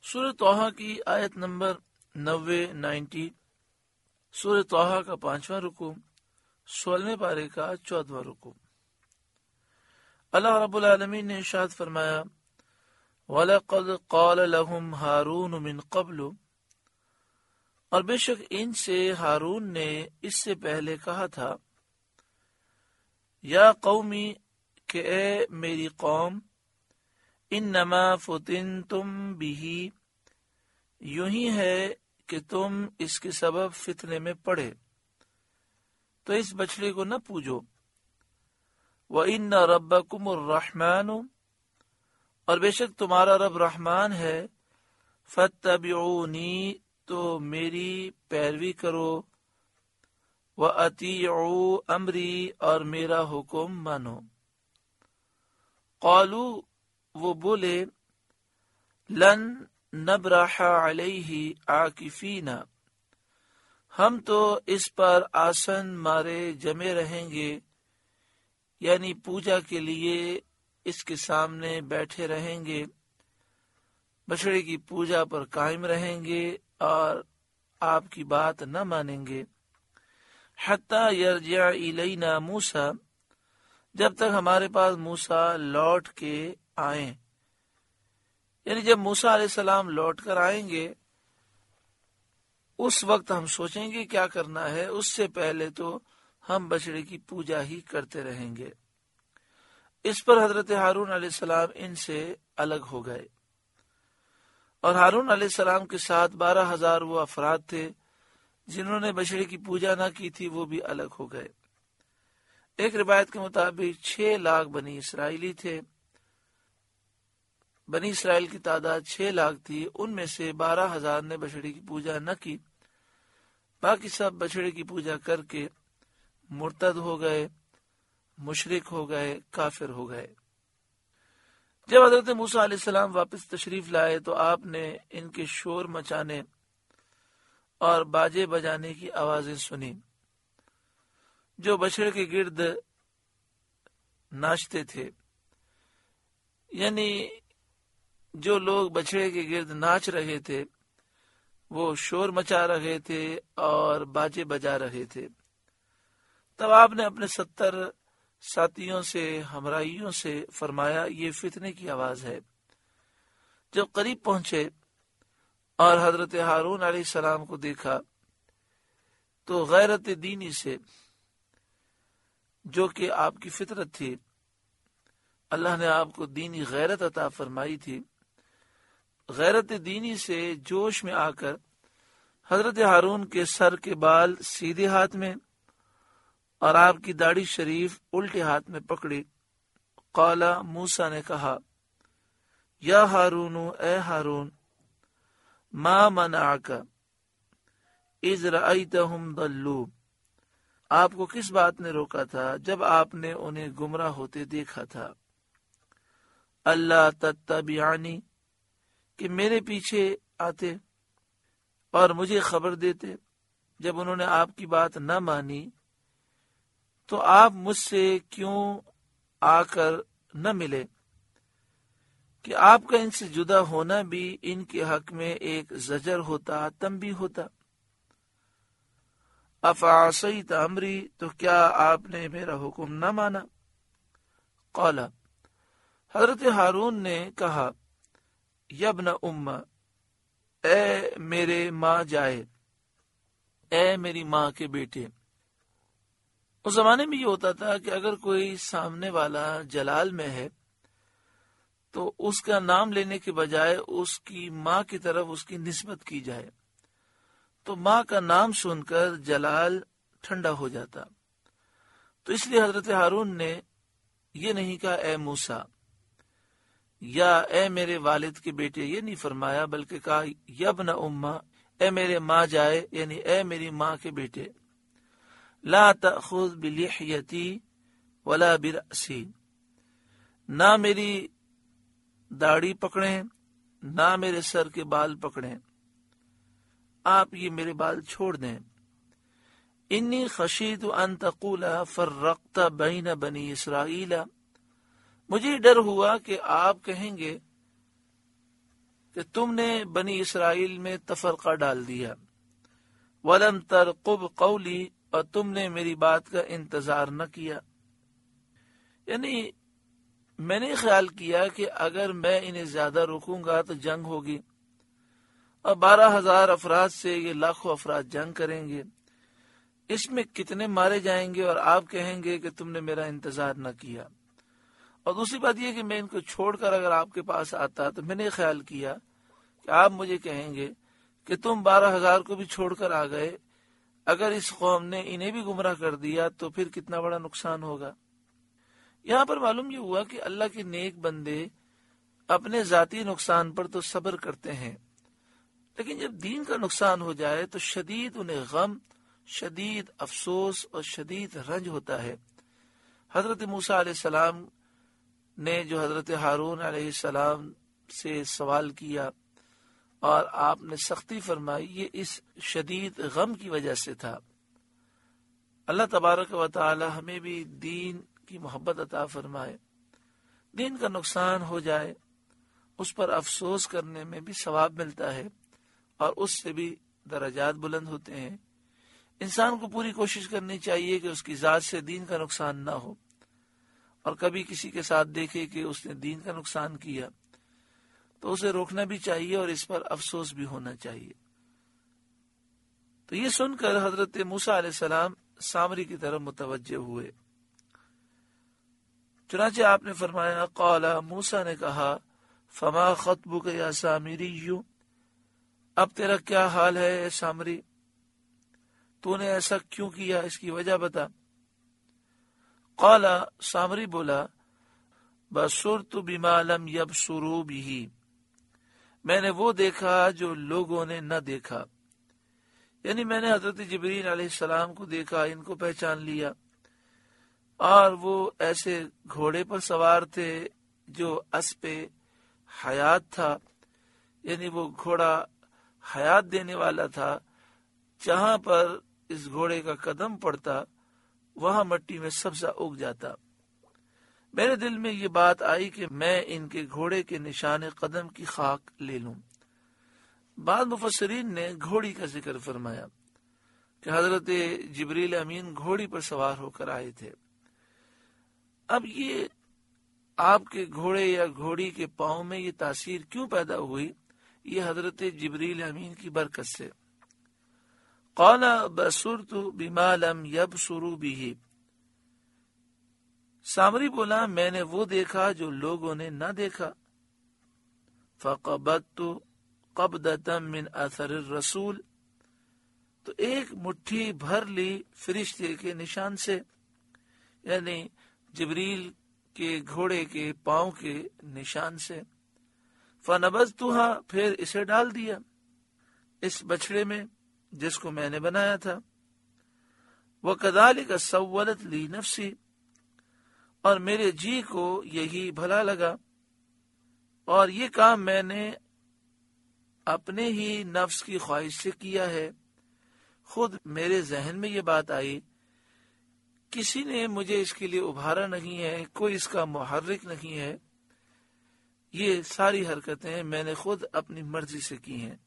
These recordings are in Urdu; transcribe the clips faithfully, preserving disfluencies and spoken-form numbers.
سورہ طٰہٰ کی آیت نمبر نوے نائنٹی سورہ طٰہٰ کا پانچواں رکوع، سولہویں پارے کا چودواں رکوع۔ اللہ رب العالمین نے ارشاد فرمایا وَلَقَدْ قَالَ لَهُمْ هَارُونُ مِنْ قَبْلُ، اور بے شک ان سے ہارون نے اس سے پہلے کہا تھا، یا قومی، کہ اے میری قوم، انما فتنتم بہ، یوں ہی ہے کہ تم اس کے سبب فتنے میں پڑے، تو اس بچڑے کو نہ پوجو۔ وَإِنَّ رَبَّكُمُ الرَّحْمَنُ، اور بے شک تمہارا رب رحمان ہے، فَاتَّبِعُونِی، تو میری پیروی کرو، وَأَطِیعُوا أَمْرِی، اور میرا حکم مانو۔ قالوا، وہ بولے، لن نبرح علیہ عاکفین، ہم تو اس پر آسن مارے جمے رہیں گے، یعنی پوجا کے لیے اس کے سامنے بیٹھے رہیں گے، بچڑے کی پوجا پر قائم رہیں گے اور آپ کی بات نہ مانیں گے، حتی یرجع الینا موسیٰ، جب تک ہمارے پاس موسیٰ لوٹ کے آئیں، یعنی جب موسیٰ علیہ السلام لوٹ کر آئیں گے اس وقت ہم سوچیں گے کیا کرنا ہے، اس سے پہلے تو ہم بچڑے کی پوجا ہی کرتے رہیں گے۔ اس پر حضرت ہارون علیہ السلام ان سے الگ ہو گئے، اور ہارون علیہ السلام کے ساتھ بارہ ہزار وہ افراد تھے جنہوں نے بچڑے کی پوجا نہ کی تھی، وہ بھی الگ ہو گئے۔ ایک روایت کے مطابق چھ لاکھ بنی اسرائیلی تھے، بنی اسرائیل کی تعداد چھ لاکھ تھی، ان میں سے بارہ ہزار نے بچڑے کی پوجا نہ کی، باقی سب بچڑے کی پوجا کر کے مرتد ہو گئے، مشرک ہو گئے، کافر ہو گئے۔ جب حضرت موسیٰ علیہ السلام واپس تشریف لائے تو آپ نے ان کے شور مچانے اور باجے بجانے کی آوازیں سنی، جو بچڑے کے گرد ناچتے تھے، یعنی جو لوگ بچڑے کے گرد ناچ رہے تھے وہ شور مچا رہے تھے اور باجے بجا رہے تھے۔ تب آپ نے اپنے ستر ساتھیوں سے، ہمراہیوں سے فرمایا، یہ فتنے کی آواز ہے۔ جب قریب پہنچے اور حضرت ہارون علیہ السلام کو دیکھا تو غیرت دینی سے، جو کہ آپ کی فطرت تھی، اللہ نے آپ کو دینی غیرت عطا فرمائی تھی، غیرت دینی سے جوش میں آ کر حضرت ہارون کے سر کے بال سیدھے ہاتھ میں اور آپ کی داڑھی شریف الٹے ہاتھ میں پکڑی۔ قال، موسیٰ نے کہا، یا ہارون، اے ہارون، ما منعک اذ رأیتہم ضلوا، آپ کو کس بات نے روکا تھا جب آپ نے انہیں گمراہ ہوتے دیکھا تھا؟ اللہ تتبعانی، کہ میرے پیچھے آتے اور مجھے خبر دیتے۔ جب انہوں نے آپ کی بات نہ مانی تو آپ مجھ سے کیوں آ کر نہ ملے کہ آپ کا ان سے جدا ہونا بھی ان کے حق میں ایک زجر ہوتا، تنبیہ ہوتا۔ افعصیت امری، تو کیا آپ نے میرا حکم نہ مانا؟ قال، حضرت ہارون نے کہا، یبن ام، اے میرے ماں جائے، اے میری ماں کے بیٹے۔ اس زمانے میں یہ ہوتا تھا کہ اگر کوئی سامنے والا جلال میں ہے تو اس کا نام لینے کے بجائے اس کی ماں کی طرف اس کی نسبت کی جائے، تو ماں کا نام سن کر جلال ٹھنڈا ہو جاتا۔ تو اس لیے حضرت ہارون نے یہ نہیں کہا اے موسیٰ یا اے میرے والد کے بیٹے، یہ نہیں فرمایا، بلکہ کہا یبن امہ، اے میرے ماں جائے، یعنی اے میری ماں کے بیٹے۔ لا تأخذ بلحیتی ولا برأسی، نہ میری داڑھی پکڑیں نہ میرے سر کے بال پکڑیں، آپ یہ میرے بال چھوڑ دیں۔ انی خشیت ان تقول فرقت بین بنی اسرائیل، مجھے ڈر ہوا کہ آپ کہیں گے کہ تم نے بنی اسرائیل میں تفرقہ ڈال دیا، وَلَمْ تَرْقُبْ قَوْلِي، اور تم نے میری بات کا انتظار نہ کیا۔ یعنی میں نے خیال کیا کہ اگر میں انہیں زیادہ روکوں گا تو جنگ ہوگی، اور بارہ ہزار افراد سے یہ لاکھوں افراد جنگ کریں گے، اس میں کتنے مارے جائیں گے، اور آپ کہیں گے کہ تم نے میرا انتظار نہ کیا۔ اور دوسری بات یہ کہ میں ان کو چھوڑ کر اگر آپ کے پاس آتا تو میں نے خیال کیا کہ آپ مجھے کہیں گے کہ تم بارہ ہزار کو بھی چھوڑ کر آ گئے، اگر اس قوم نے انہیں بھی گمراہ کر دیا تو پھر کتنا بڑا نقصان ہوگا۔ یہاں پر معلوم یہ ہوا کہ اللہ کے نیک بندے اپنے ذاتی نقصان پر تو صبر کرتے ہیں، لیکن جب دین کا نقصان ہو جائے تو شدید انہیں غم، شدید افسوس اور شدید رنج ہوتا ہے۔ حضرت موسیٰ علیہ السلام نے جو حضرت ہارون علیہ السلام سے سوال کیا اور آپ نے سختی فرمائی، یہ اس شدید غم کی وجہ سے تھا۔ اللہ تبارک و تعالی ہمیں بھی دین کی محبت عطا فرمائے۔ دین کا نقصان ہو جائے اس پر افسوس کرنے میں بھی ثواب ملتا ہے، اور اس سے بھی درجات بلند ہوتے ہیں۔ انسان کو پوری کوشش کرنی چاہیے کہ اس کی ذات سے دین کا نقصان نہ ہو، اور کبھی کسی کے ساتھ دیکھے کہ اس نے دین کا نقصان کیا تو اسے روکنا بھی چاہیے اور اس پر افسوس بھی ہونا چاہیے۔ تو یہ سن کر حضرت موسیٰ علیہ السلام سامری کی طرف متوجہ ہوئے۔ چنانچہ آپ نے فرمایا، قال، موسیٰ نے کہا، فما خطبک یا سامری، اب تیرا کیا حال ہے اے سامری، تو نے ایسا کیوں کیا، اس کی وجہ بتا۔ قال، سامری بولا، بصرت بما لم یبصروا بہ، میں نے وہ دیکھا جو لوگوں نے نہ دیکھا، یعنی میں نے حضرت جبریل علیہ السلام کو دیکھا، ان کو پہچان لیا، اور وہ ایسے گھوڑے پر سوار تھے جو اسب حیات تھا، یعنی وہ گھوڑا حیات دینے والا تھا، جہاں پر اس گھوڑے کا قدم پڑتا وہاں مٹی میں سبزہ اگ جاتا۔ میرے دل میں یہ بات آئی کہ میں ان کے گھوڑے کے نشان قدم کی خاک لے لوں۔ بعض مفسرین نے گھوڑی کا ذکر فرمایا کہ حضرت جبریل امین گھوڑی پر سوار ہو کر آئے تھے۔ اب یہ آپ کے گھوڑے یا گھوڑی کے پاؤں میں یہ تاثیر کیوں پیدا ہوئی؟ یہ حضرت جبریل امین کی برکت سے۔ قال بصرت بما لم یبصروا بہ، سامری بولا، میں نے وہ دیکھا جو لوگوں نے نہ دیکھا۔ فقبضت قبضة من اثر الرسول، تو ایک مٹھی بھر لی فرشتے کے نشان سے، یعنی جبریل کے گھوڑے کے پاؤں کے نشان سے۔ فنبذتها، پھر اسے ڈال دیا اس بچڑے میں جس کو میں نے بنایا تھا۔ وَكَذَلِكَ سَوَّلَتْ لِي نَفْسِي، اور میرے جی کو یہی بھلا لگا، اور یہ کام میں نے اپنے ہی نفس کی خواہش سے کیا ہے۔ خود میرے ذہن میں یہ بات آئی، کسی نے مجھے اس کے لیے ابھارا نہیں ہے، کوئی اس کا محرک نہیں ہے، یہ ساری حرکتیں میں نے خود اپنی مرضی سے کی ہیں۔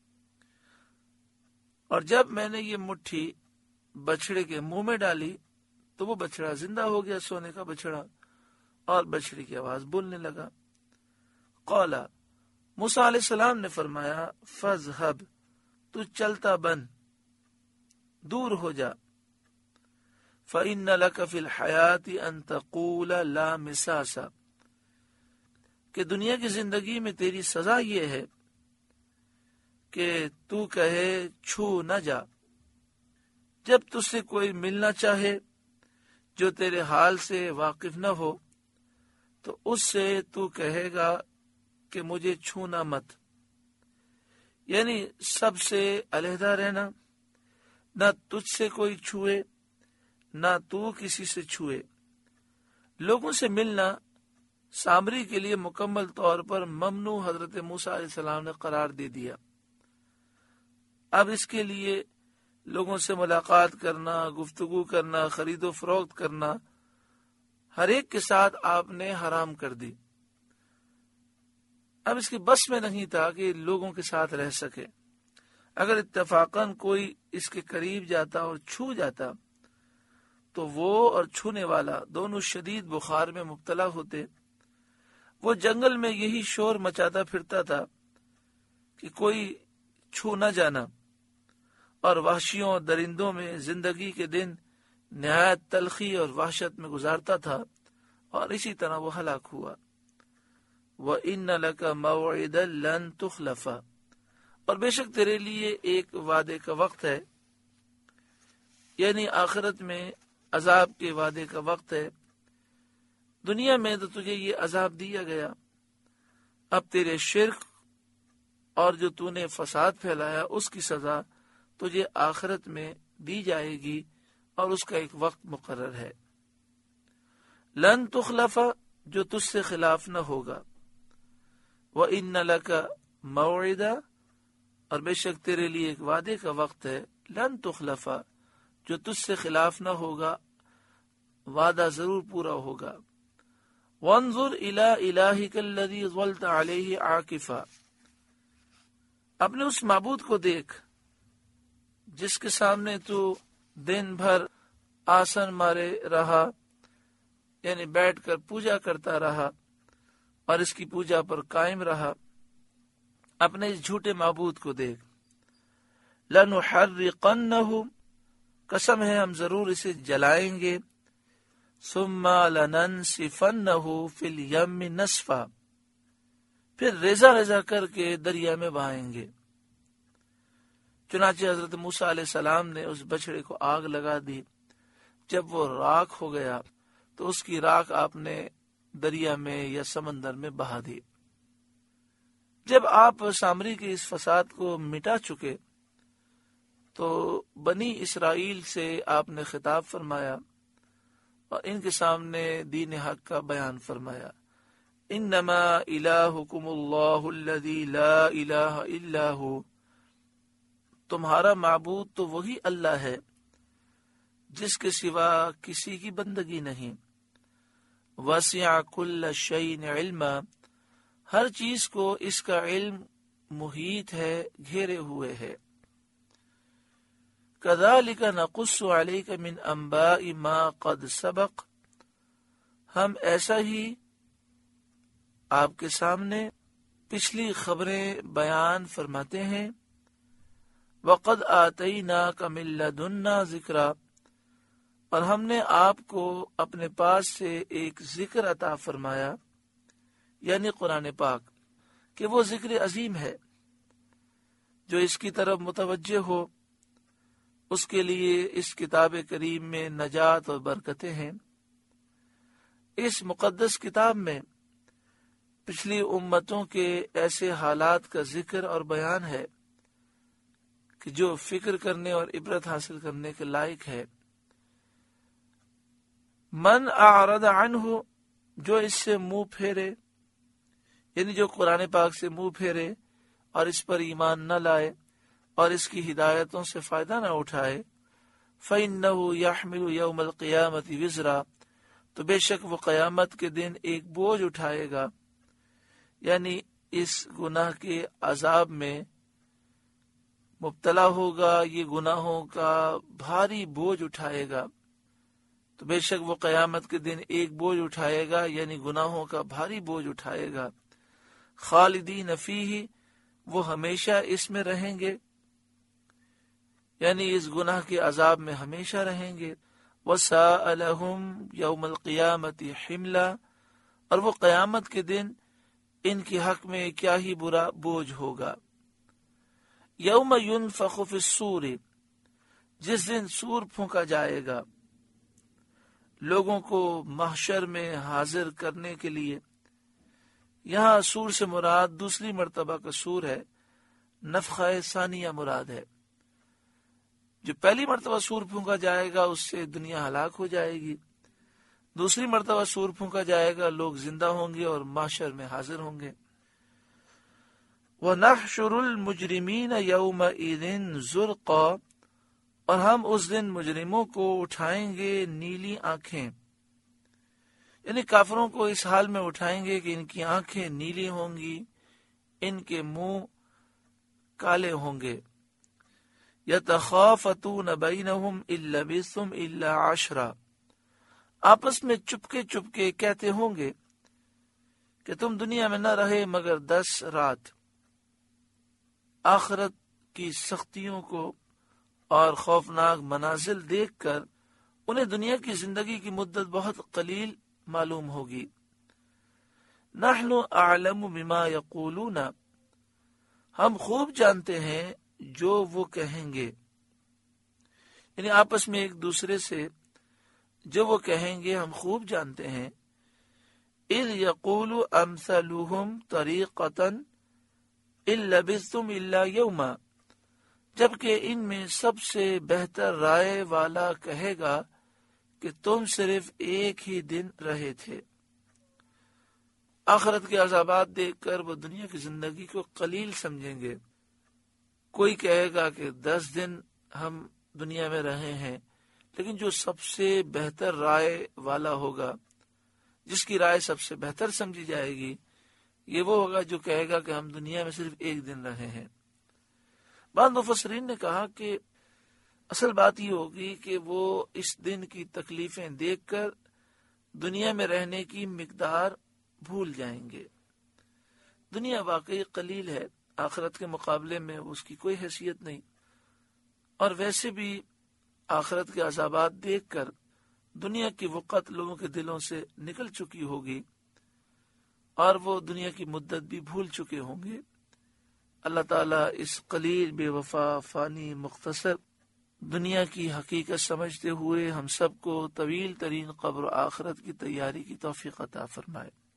اور جب میں نے یہ مٹھی بچڑے کے منہ میں ڈالی تو وہ بچڑا زندہ ہو گیا، سونے کا بچڑا، اور بچڑے کی آواز بولنے لگا۔ قال، موسیٰ علیہ السلام نے فرمایا، فَاذْهَبْ، تو چلتا بن، دور ہو جا۔ فَإِنَّ لَكَ فِي الْحَيَاةِ أَن تَقُولَ لَا مِسَاسَ، کہ دنیا کی زندگی میں تیری سزا یہ ہے کہ تو کہے چھو نہ جا۔ جب تجھ سے کوئی ملنا چاہے جو تیرے حال سے واقف نہ ہو تو اس سے تو کہے گا کہ مجھے چھونا مت، یعنی سب سے علیحدہ رہنا، نہ تجھ سے کوئی چھوئے نہ تو کسی سے چھوئے۔ لوگوں سے ملنا سامری کے لیے مکمل طور پر ممنوع حضرت موسیٰ علیہ السلام نے قرار دے دیا۔ اب اس کے لیے لوگوں سے ملاقات کرنا، گفتگو کرنا، خرید و فروخت کرنا، ہر ایک کے ساتھ آپ نے حرام کر دی۔ اب اس کے بس میں نہیں تھا کہ لوگوں کے ساتھ رہ سکے. اگر اتفاقاً کوئی اس کے قریب جاتا اور چھو جاتا تو وہ اور چھونے والا دونوں شدید بخار میں مبتلا ہوتے. وہ جنگل میں یہی شور مچاتا پھرتا تھا کہ کوئی چھو نہ جانا، اور وحشیوں اور درندوں میں زندگی کے دن نہایت تلخی اور وحشت میں گزارتا تھا، اور اسی طرح وہ ہلاک ہوا. وَإِنَّ لَكَ مَوْعِدًا لَن تُخْلَفَ، اور بے شک تیرے لیے ایک وعدے کا وقت ہے، یعنی آخرت میں عذاب کے وعدے کا وقت ہے. دنیا میں تو تجھے یہ عذاب دیا گیا، اب تیرے شرک اور جو تو نے فساد پھیلایا اس کی سزا تجھے آخرت میں دی جائے گی، اور اس کا ایک وقت مقرر ہے. لن تخلف، جو تجھ سے خلاف نہ ہوگا. وَإِنَّ لَكَ مَوْعِدًا، اور بے شک تیرے لیے ایک وعدے کا وقت ہے. لن تخلف، جو تجھ سے خلاف نہ ہوگا، وعدہ ضرور پورا ہوگا. وانظر الى الہک الذی ظلت علیہ عاکفا، اپنے اس معبود کو دیکھ جس کے سامنے تو دن بھر آسن مارے رہا، یعنی بیٹھ کر پوجا کرتا رہا اور اس کی پوجا پر قائم رہا. اپنے اس جھوٹے معبود کو دیکھ. لنحرقنہ، قسم ہے ہم ضرور اسے جلائیں گے. ثم لننسفنہ فی الیم نسفا، پھر ریزہ ریزہ کر کے دریا میں بہائیں گے. چنانچہ حضرت موسیٰ علیہ السلام نے اس بچڑے کو آگ لگا دی. جب وہ راکھ ہو گیا تو اس کی راکھ آپ نے دریا میں یا سمندر میں بہا دی. جب آپ سامری کے اس فساد کو مٹا چکے تو بنی اسرائیل سے آپ نے خطاب فرمایا اور ان کے سامنے دین حق کا بیان فرمایا. انما الہکم اللہ الذی لا الہ الا ہو، تمہارا معبود تو وہی اللہ ہے جس کے سوا کسی کی بندگی نہیں. وسع کل شیء علما، ہر چیز کو اس کا علم محیط ہے، گھیرے ہوئے ہے. کذالک نقص علیک من انباء ما قد سبق، ہم ایسا ہی آپ کے سامنے پچھلی خبریں بیان فرماتے ہیں. وقد آتیناک من لدنا ذکرا، اور ہم نے آپ کو اپنے پاس سے ایک ذکر عطا فرمایا، یعنی قرآن پاک، کہ وہ ذکر عظیم ہے. جو اس کی طرف متوجہ ہو اس کے لیے اس کتاب کریم میں نجات اور برکتیں ہیں. اس مقدس کتاب میں پچھلی امتوں کے ایسے حالات کا ذکر اور بیان ہے کہ جو فکر کرنے اور عبرت حاصل کرنے کے لائق ہے. من اعرض عنہ، جو اس سے منہ پھیرے، یعنی جو قرآن پاک سے منہ پھیرے اور اس پر ایمان نہ لائے اور اس کی ہدایتوں سے فائدہ نہ اٹھائے، فَإِنَّهُ يَحْمِلُ يَوْمَ الْقِيَامَةِ وِزْرًا، تو بے شک وہ قیامت کے دن ایک بوجھ اٹھائے گا، یعنی اس گناہ کے عذاب میں مبتلا ہوگا، یہ گناہوں کا بھاری بوجھ اٹھائے گا. تو بے شک وہ قیامت کے دن ایک بوجھ اٹھائے گا، یعنی گناہوں کا بھاری بوجھ اٹھائے گا. خالدین فیہ، وہ ہمیشہ اس میں رہیں گے، یعنی اس گناہ کے عذاب میں ہمیشہ رہیں گے. وَسَاءَ لَهُمْ يَوْمَ الْقِيَامَةِ حِمْلًا، اور وہ قیامت کے دن ان کے حق میں کیا ہی برا بوجھ ہوگا. یوم ينفخ فی الصور، جس دن سور پھونکا جائے گا لوگوں کو محشر میں حاضر کرنے کے لیے. یہاں سور سے مراد دوسری مرتبہ کا سور ہے، نفخہ ثانیہ مراد ہے. جو پہلی مرتبہ سور پھونکا جائے گا اس سے دنیا ہلاک ہو جائے گی. دوسری مرتبہ سور پھونکا جائے گا، لوگ زندہ ہوں گے اور محشر میں حاضر ہوں گے. وَنَحْشُرُ الْمُجْرِمِينَ يَوْمَئِذٍ زُرْقًا، اور ہم اس دن مجرموں کو اٹھائیں گے نیلی آنکھیں، یعنی کافروں کو اس حال میں اٹھائیں گے کہ ان کی آنکھیں نیلی ہوں گی، ان کے منہ کالے ہوں گے. یتخافتون بینہم ان لبثتم الا عشرا، آپس میں چپکے چپکے کہتے ہوں گے کہ تم دنیا میں نہ رہے مگر دس رات. آخرت کی سختیوں کو اور خوفناک منازل دیکھ کر انہیں دنیا کی زندگی کی مدت بہت قلیل معلوم ہوگی. نحن اعلم بما یقولون، ہم خوب جانتے ہیں جو وہ کہیں گے، یعنی آپس میں ایک دوسرے سے جو وہ کہیں گے ہم خوب جانتے ہیں. اذ یقول امثلهم طریقۃ ان لبثتم الا یوما، جبکہ ان میں سب سے بہتر رائے والا کہے گا کہ تم صرف ایک ہی دن رہے تھے. آخرت کے عذابات دیکھ کر وہ دنیا کی زندگی کو قلیل سمجھیں گے. کوئی کہے گا کہ دس دن ہم دنیا میں رہے ہیں، لیکن جو سب سے بہتر رائے والا ہوگا، جس کی رائے سب سے بہتر سمجھی جائے گی، یہ وہ ہوگا جو کہے گا کہ ہم دنیا میں صرف ایک دن رہے ہیں. بعض مفسرین نے کہا کہ اصل بات یہ ہوگی کہ وہ اس دن کی تکلیفیں دیکھ کر دنیا میں رہنے کی مقدار بھول جائیں گے. دنیا واقعی قلیل ہے، آخرت کے مقابلے میں اس کی کوئی حیثیت نہیں، اور ویسے بھی آخرت کے عذابات دیکھ کر دنیا کی وقت لوگوں کے دلوں سے نکل چکی ہوگی اور وہ دنیا کی مدت بھی بھول چکے ہوں گے. اللہ تعالیٰ اس قلیل بے وفا فانی مختصر دنیا کی حقیقت سمجھتے ہوئے ہم سب کو طویل ترین قبر و آخرت کی تیاری کی توفیق عطا فرمائے.